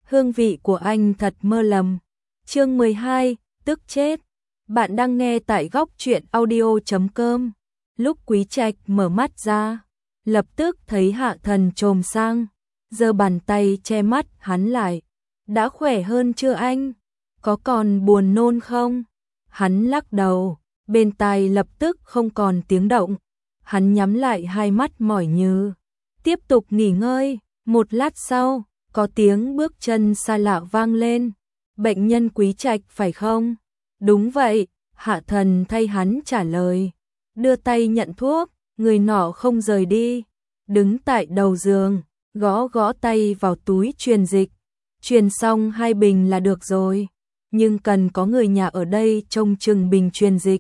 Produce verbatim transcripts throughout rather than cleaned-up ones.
hương vị của anh thật mơ lầm. Chương mười hai, tức chết. Bạn đang nghe tại góc truyện audio chấm com. Lúc Quý Trạch mở mắt ra, lập tức thấy Hạ Thần chồm sang, giơ bàn tay che mắt hắn lại. Đã khỏe hơn chưa anh? Có còn buồn nôn không? Hắn lắc đầu, bên tai lập tức không còn tiếng động. Hắn nhắm lại hai mắt mỏi như, tiếp tục nghỉ ngơi. Một lát sau, có tiếng bước chân xa lạ vang lên. Bệnh nhân Quý Trạch phải không? Đúng vậy, Hạ Thần thay hắn trả lời. Đưa tay nhận thuốc, người nọ không rời đi. Đứng tại đầu giường, gõ gõ tay vào túi truyền dịch. Truyền xong hai bình là được rồi, nhưng cần có người nhà ở đây trông chừng bình truyền dịch.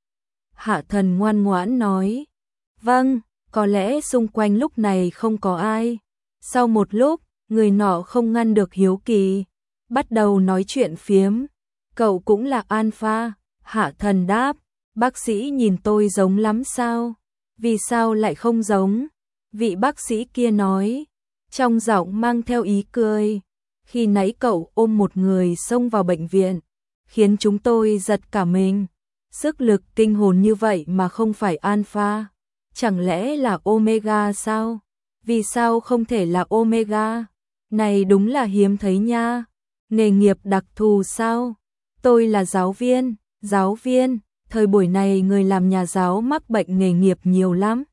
Hạ Thần ngoan ngoãn nói. Vâng, có lẽ xung quanh lúc này không có ai. Sau một lúc, người nọ không ngăn được hiếu kỳ, bắt đầu nói chuyện phiếm. Cậu cũng là Alpha? Hạ Thần đáp. Bác sĩ nhìn tôi giống lắm sao? Vì sao lại không giống? Vị bác sĩ kia nói, trong giọng mang theo ý cười. Khi nãy cậu ôm một người xông vào bệnh viện, khiến chúng tôi giật cả mình. Sức lực kinh hồn như vậy mà không phải Alpha. Chẳng lẽ là Omega sao? Vì sao không thể là Omega? Này đúng là hiếm thấy nha. Nghề nghiệp đặc thù sao? Tôi là giáo viên. Giáo viên, thời buổi này người làm nhà giáo mắc bệnh nghề nghiệp nhiều lắm.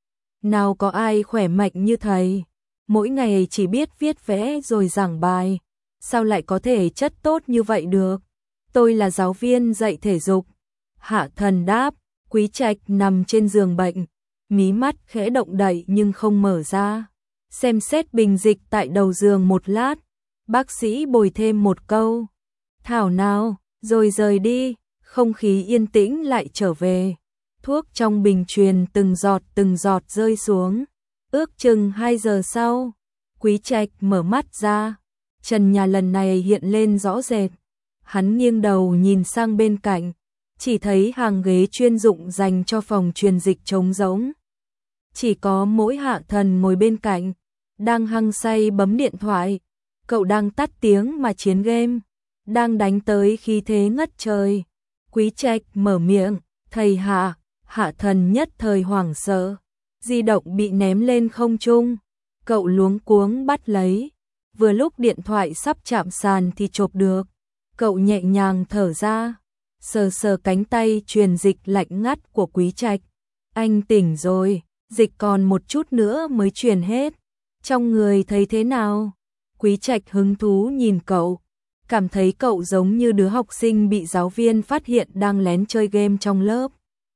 Nào có ai khỏe mạnh như thầy, mỗi ngày chỉ biết viết vẽ rồi giảng bài, sao lại có thể chất tốt như vậy được? Tôi là giáo viên dạy thể dục. Hạ Thần đáp. Quý Trạch nằm trên giường bệnh, mí mắt khẽ động đậy nhưng không mở ra. Xem xét bình dịch tại đầu giường một lát, bác sĩ bồi thêm một câu. Thảo nào, rồi rời đi. Không khí yên tĩnh lại trở về. Thuốc trong bình truyền từng giọt từng giọt rơi xuống. Ước chừng hai giờ sau, Quý Trạch mở mắt ra. Trần nhà lần này hiện lên rõ rệt. Hắn nghiêng đầu nhìn sang bên cạnh, chỉ thấy hàng ghế chuyên dụng dành cho phòng truyền dịch trống rỗng. Chỉ có mỗi Hạ Thần ngồi bên cạnh, đang hăng say bấm điện thoại. Cậu đang tắt tiếng mà chiến game, đang đánh tới khí thế ngất trời. Quý Trạch mở miệng, thầy Hạ. Hạ Thần nhất thời hoảng sợ, di động bị ném lên không trung. Cậu luống cuống bắt lấy, vừa lúc điện thoại sắp chạm sàn thì chộp được. Cậu nhẹ nhàng thở ra, sờ sờ cánh tay truyền dịch lạnh ngắt của Quý Trạch. Anh tỉnh rồi, dịch còn một chút nữa mới truyền hết. Trong người thấy thế nào? Quý Trạch hứng thú nhìn cậu, cảm thấy cậu giống như đứa học sinh bị giáo viên phát hiện đang lén chơi game trong lớp.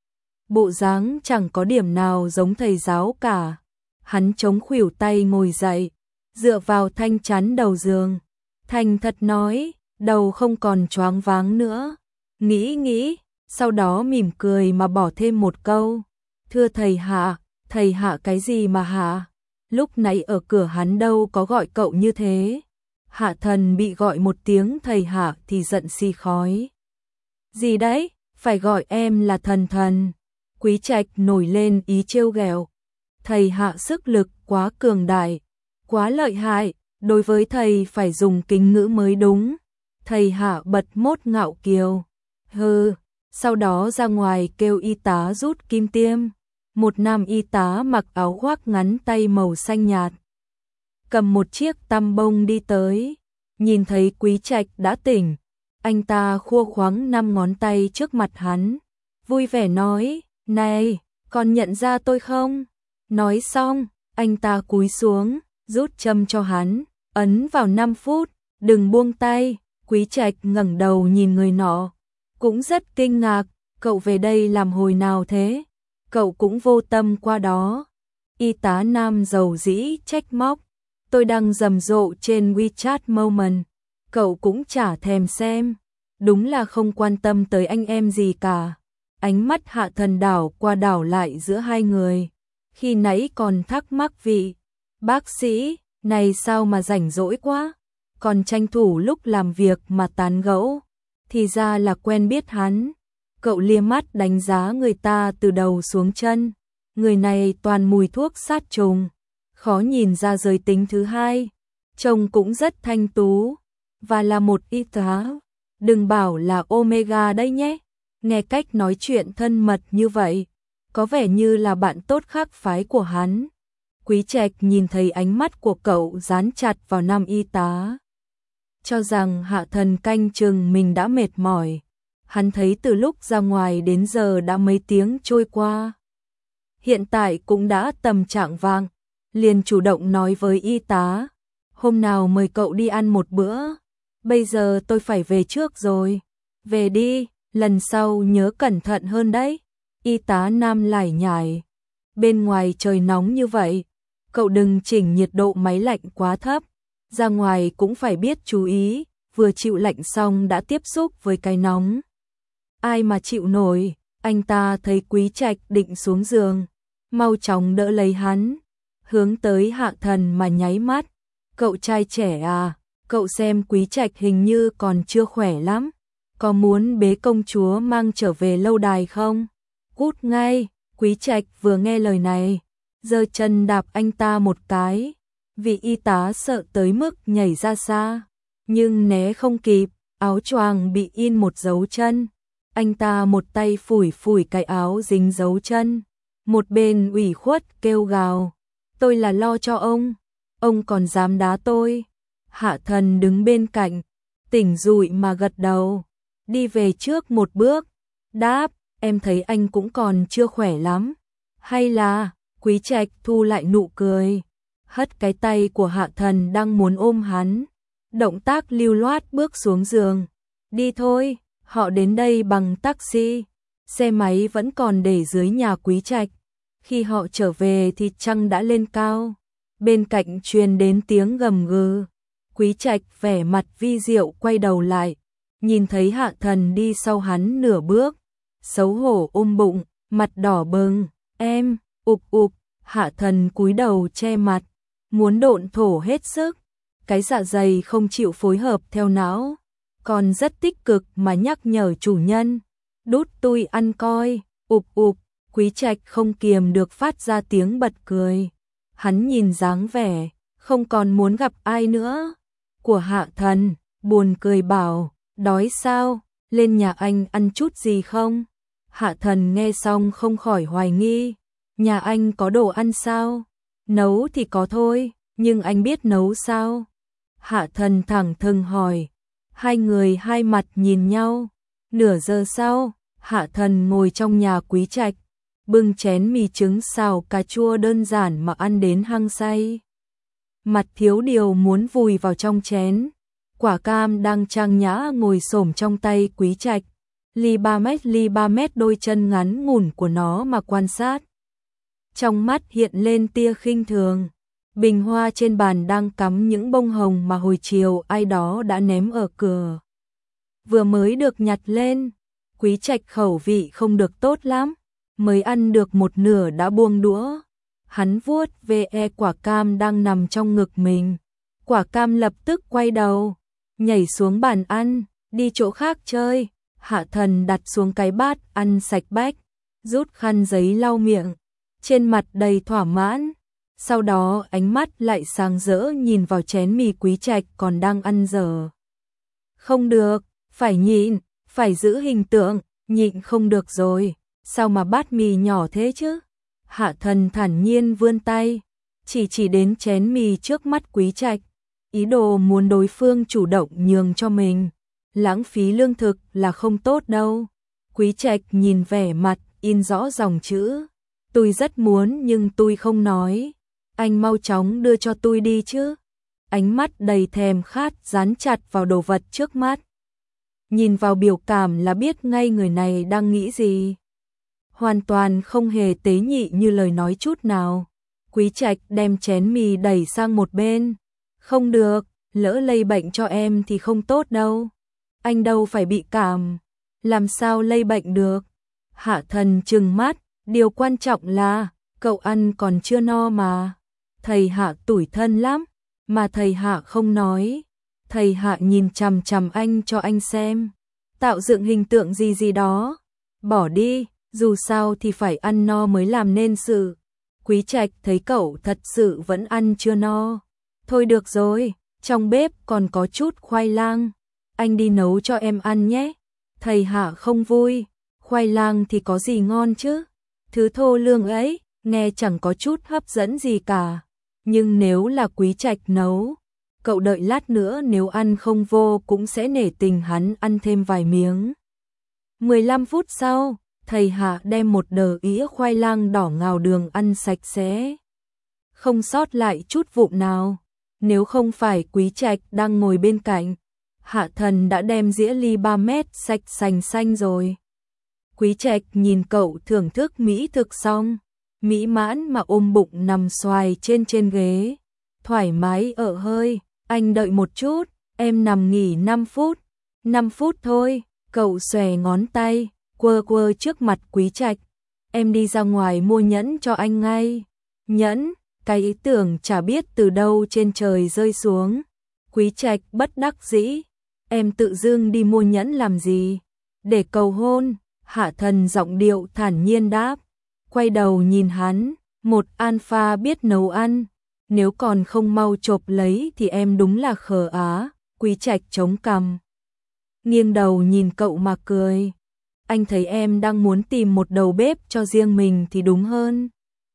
Bộ dáng chẳng có điểm nào giống thầy giáo cả. Hắn chống khuỷu tay ngồi dậy, dựa vào thanh chắn đầu giường. Thành thật nói, đầu không còn choáng váng nữa. Nghĩ nghĩ, sau đó mỉm cười mà bỏ thêm một câu. Thưa thầy Hạ. Thầy Hạ cái gì mà Hạ? Lúc nãy ở cửa hắn đâu có gọi cậu như thế. Hạ Thần bị gọi một tiếng thầy Hạ thì giận xì khói. Gì đấy, phải gọi em là Thần Thần. Quý Trạch nổi lên ý trêu ghẹo. Thầy Hạ sức lực quá cường đại, quá lợi hại, đối với thầy phải dùng kính ngữ mới đúng. Thầy Hạ bật mốt ngạo kiều. Hừ, sau đó ra ngoài kêu y tá rút kim tiêm. Một nam y tá mặc áo khoác ngắn tay màu xanh nhạt, cầm một chiếc tăm bông đi tới. Nhìn thấy Quý Trạch đã tỉnh, anh ta khua khoắng năm ngón tay trước mặt hắn, vui vẻ nói, này, còn nhận ra tôi không? Nói xong, anh ta cúi xuống, rút châm cho hắn, ấn vào năm phút, đừng buông tay. Quý Trạch ngẩng đầu nhìn người nọ, cũng rất kinh ngạc, cậu về đây làm hồi nào thế? Cậu cũng vô tâm qua đó. Y tá nam dầu dĩ trách móc, tôi đang rầm rộ trên WeChat Moment, cậu cũng chả thèm xem, đúng là không quan tâm tới anh em gì cả. Ánh mắt Hạ Thần đảo qua đảo lại giữa hai người, khi nãy còn thắc mắc vị bác sĩ này sao mà rảnh rỗi quá, còn tranh thủ lúc làm việc mà tán gẫu, thì ra là quen biết hắn. Cậu lia mắt đánh giá người ta từ đầu xuống chân, người này toàn mùi thuốc sát trùng, khó nhìn ra giới tính thứ hai. trông cũng rất thanh tú, và là một y tá. Đừng bảo là Omega đấy nhé. Nghe cách nói chuyện thân mật như vậy, có vẻ như là bạn tốt khác phái của hắn. Quý Trạch nhìn thấy ánh mắt của cậu dán chặt vào nam y tá. Cho rằng Hạ Thần canh chừng mình đã mệt mỏi. Hắn thấy từ lúc ra ngoài đến giờ đã mấy tiếng trôi qua. Hiện tại cũng đã tầm chạng vạng, liền chủ động nói với y tá. Hôm nào mời cậu đi ăn một bữa, bây giờ tôi phải về trước rồi. Về đi, lần sau nhớ cẩn thận hơn đấy. Y tá nam lải nhải. Bên ngoài trời nóng như vậy, cậu đừng chỉnh nhiệt độ máy lạnh quá thấp. Ra ngoài cũng phải biết chú ý, vừa chịu lạnh xong đã tiếp xúc với cái nóng. Ai mà chịu nổi. Anh ta thấy Quý Trạch định xuống giường, mau chóng đỡ lấy hắn, hướng tới Hạ Thần mà nháy mắt. Cậu trai trẻ à, cậu xem Quý Trạch hình như còn chưa khỏe lắm, có muốn bế công chúa mang trở về lâu đài không? Cút ngay. Quý Trạch vừa nghe lời này, giơ chân đạp anh ta một cái. Vị y tá sợ tới mức nhảy ra xa, nhưng né không kịp, áo choàng bị in một dấu chân. Anh ta một tay phủi phủi cái áo dính dấu chân, một bên ủy khuất kêu gào. Tôi là lo cho ông, ông còn dám đá tôi. Hạ Thần đứng bên cạnh, tỉnh rụi mà gật đầu, đi về trước một bước, đáp, em thấy anh cũng còn chưa khỏe lắm. Hay là, Quý Trạch thu lại nụ cười, hất cái tay của Hạ Thần đang muốn ôm hắn, động tác lưu loát bước xuống giường. Đi thôi, họ đến đây bằng taxi, xe máy vẫn còn để dưới nhà Quý Trạch. Khi họ trở về thì trăng đã lên cao, bên cạnh truyền đến tiếng gầm gừ. Quý Trạch vẻ mặt vi diệu quay đầu lại, nhìn thấy Hạ Thần đi sau hắn nửa bước, xấu hổ ôm bụng, mặt đỏ bừng. Em, ục ục. Hạ Thần cúi đầu che mặt, muốn độn thổ hết sức, cái dạ dày không chịu phối hợp theo não, còn rất tích cực mà nhắc nhở chủ nhân, đút tui ăn coi. Ục ục. Quý Trạch không kiềm được phát ra tiếng bật cười. Hắn nhìn dáng vẻ không còn muốn gặp ai nữa của Hạ Thần, buồn cười bảo, đói sao, lên nhà anh ăn chút gì không? Hạ Thần nghe xong không khỏi hoài nghi, nhà anh có đồ ăn sao? Nấu thì có thôi, nhưng anh biết nấu sao? Hạ Thần thẳng thừng hỏi. Hai người hai mặt nhìn nhau. Nửa giờ sau, Hạ Thần ngồi trong nhà Quý Trạch, bưng chén mì trứng xào cà chua đơn giản mà ăn đến hăng say. Mặt thiếu điều muốn vùi vào trong chén. Quả cam đang trang nhã ngồi xổm trong tay Quý Trạch, ly ba mét ly ba mét đôi chân ngắn ngủn của nó mà quan sát. Trong mắt hiện lên tia khinh thường. Bình hoa trên bàn đang cắm những bông hồng mà hồi chiều ai đó đã ném ở cửa, vừa mới được nhặt lên. Quý Trạch khẩu vị không được tốt lắm, mới ăn được một nửa đã buông đũa. Hắn vuốt ve quả cam đang nằm trong ngực mình. Quả cam lập tức quay đầu, nhảy xuống bàn ăn, đi chỗ khác chơi. Hạ Thần đặt xuống cái bát ăn sạch bách, rút khăn giấy lau miệng, trên mặt đầy thỏa mãn. Sau đó ánh mắt lại sáng rỡ nhìn vào chén mì Quý Trạch còn đang ăn dở. Không được, phải nhịn, phải giữ hình tượng, nhịn không được rồi, sao mà bát mì nhỏ thế chứ? Hạ Thần thản nhiên vươn tay, chỉ chỉ đến chén mì trước mắt Quý Trạch, ý đồ muốn đối phương chủ động nhường cho mình. Lãng phí lương thực là không tốt đâu. Quý Trạch nhìn vẻ mặt in rõ dòng chữ, tôi rất muốn nhưng tôi không nói. Anh mau chóng đưa cho tôi đi chứ. Ánh mắt đầy thèm khát dán chặt vào đồ vật trước mắt. Nhìn vào biểu cảm là biết ngay người này đang nghĩ gì. Hoàn toàn không hề tế nhị như lời nói chút nào. Quý Trạch đem chén mì đẩy sang một bên. Không được, lỡ lây bệnh cho em thì không tốt đâu. Anh đâu phải bị cảm, làm sao lây bệnh được? Hạ Thần trừng mắt, điều quan trọng là cậu ăn còn chưa no mà. Thầy Hạ tủi thân lắm, mà thầy Hạ không nói. Thầy Hạ nhìn chằm chằm anh cho anh xem, tạo dựng hình tượng gì gì đó. Bỏ đi, dù sao thì phải ăn no mới làm nên sự. Quý Trạch thấy cậu thật sự vẫn ăn chưa no. Thôi được rồi, trong bếp còn có chút khoai lang, anh đi nấu cho em ăn nhé. Thầy Hạ không vui, khoai lang thì có gì ngon chứ, thứ thô lương ấy, nghe chẳng có chút hấp dẫn gì cả. Nhưng nếu là Quý Trạch nấu, cậu đợi lát nữa nếu ăn không vô cũng sẽ nể tình hắn ăn thêm vài miếng. mười lăm phút sau, thầy Hạ đem một đờ ĩa khoai lang đỏ ngào đường ăn sạch sẽ, không sót lại chút vụn nào. Nếu không phải Quý Trạch đang ngồi bên cạnh, Hạ Thần đã đem dĩa ly ba mét sạch sành xanh rồi. Quý Trạch nhìn cậu thưởng thức mỹ thực xong, mỹ mãn mà ôm bụng nằm xoài trên trên ghế, thoải mái ở hơi. Anh đợi một chút, em nằm nghỉ năm phút. năm phút thôi, cậu xòe ngón tay, quơ quơ trước mặt Quý Trạch. Em đi ra ngoài mua nhẫn cho anh ngay. Nhẫn? Cái ý tưởng chả biết từ đâu trên trời rơi xuống. Quý Trạch bất đắc dĩ. Em tự dưng đi mua nhẫn làm gì? Để cầu hôn. Hạ Thần giọng điệu thản nhiên đáp. Quay đầu nhìn hắn, một alpha biết nấu ăn. Nếu còn không mau chộp lấy thì em đúng là khờ á. Quý Trạch chống cằm, nghiêng đầu nhìn cậu mà cười. Anh thấy em đang muốn tìm một đầu bếp cho riêng mình thì đúng hơn.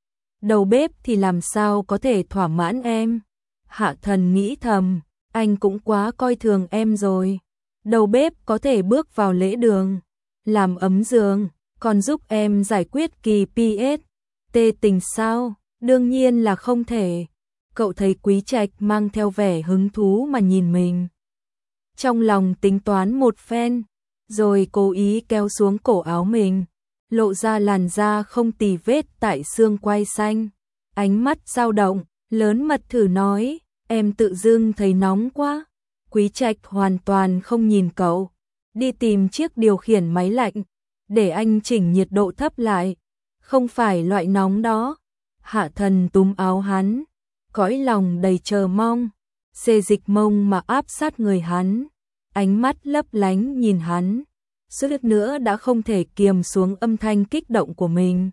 Đầu bếp thì làm sao có thể thỏa mãn em? Hạ Thần nghĩ thầm, anh cũng quá coi thường em rồi. Đầu bếp có thể bước vào lễ đường, làm ấm giường, còn giúp em giải quyết kỳ pê ét. Tê tình sao? Đương nhiên là không thể. Cậu thấy Quý Trạch mang theo vẻ hứng thú mà nhìn mình. Trong lòng tính toán một phen, rồi cố ý kéo xuống cổ áo mình, lộ ra làn da không tì vết tại xương quai xanh. Ánh mắt dao động, lớn mật thử nói, em tự dưng thấy nóng quá. Quý Trạch hoàn toàn không nhìn cậu, đi tìm chiếc điều khiển máy lạnh, để anh chỉnh nhiệt độ thấp lại. Không phải loại nóng đó. Hạ Thần túm áo hắn, cõi lòng đầy chờ mong, xê dịch mông mà áp sát người hắn, ánh mắt lấp lánh nhìn hắn, suýt nữa đã không thể kiềm xuống âm thanh kích động của mình.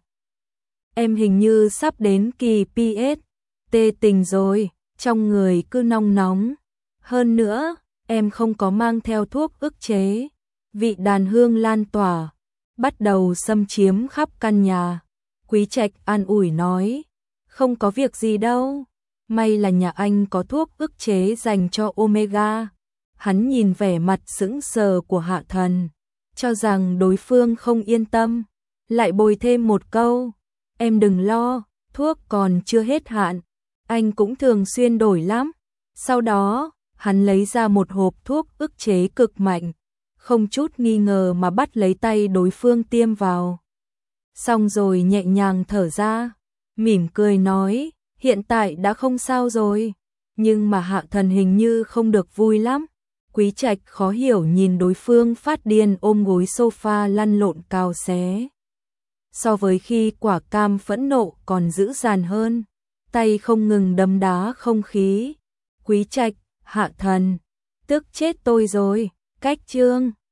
Em hình như sắp đến kỳ pê ét, tê tình rồi, trong người cứ nong nóng. Hơn nữa, em không có mang theo thuốc ức chế. Vị đàn hương lan tỏa, bắt đầu xâm chiếm khắp căn nhà. Quý Trạch an ủi nói, không có việc gì đâu. May là nhà anh có thuốc ức chế dành cho Omega. Hắn nhìn vẻ mặt sững sờ của Hạ Thần, cho rằng đối phương không yên tâm, lại bồi thêm một câu, em đừng lo, thuốc còn chưa hết hạn, anh cũng thường xuyên đổi lắm. Sau đó, hắn lấy ra một hộp thuốc ức chế cực mạnh, không chút nghi ngờ mà bắt lấy tay đối phương tiêm vào. Xong rồi nhẹ nhàng thở ra, mỉm cười nói, hiện tại đã không sao rồi. Nhưng mà Hạ Thần hình như không được vui lắm. Quý Trạch khó hiểu nhìn đối phương phát điên ôm gối sofa lăn lộn cào xé. So với khi Quả Cam phẫn nộ còn dữ dằn hơn, tay không ngừng đấm đá không khí. Quý Trạch, Hạ Thần, tức chết tôi rồi. Cách chương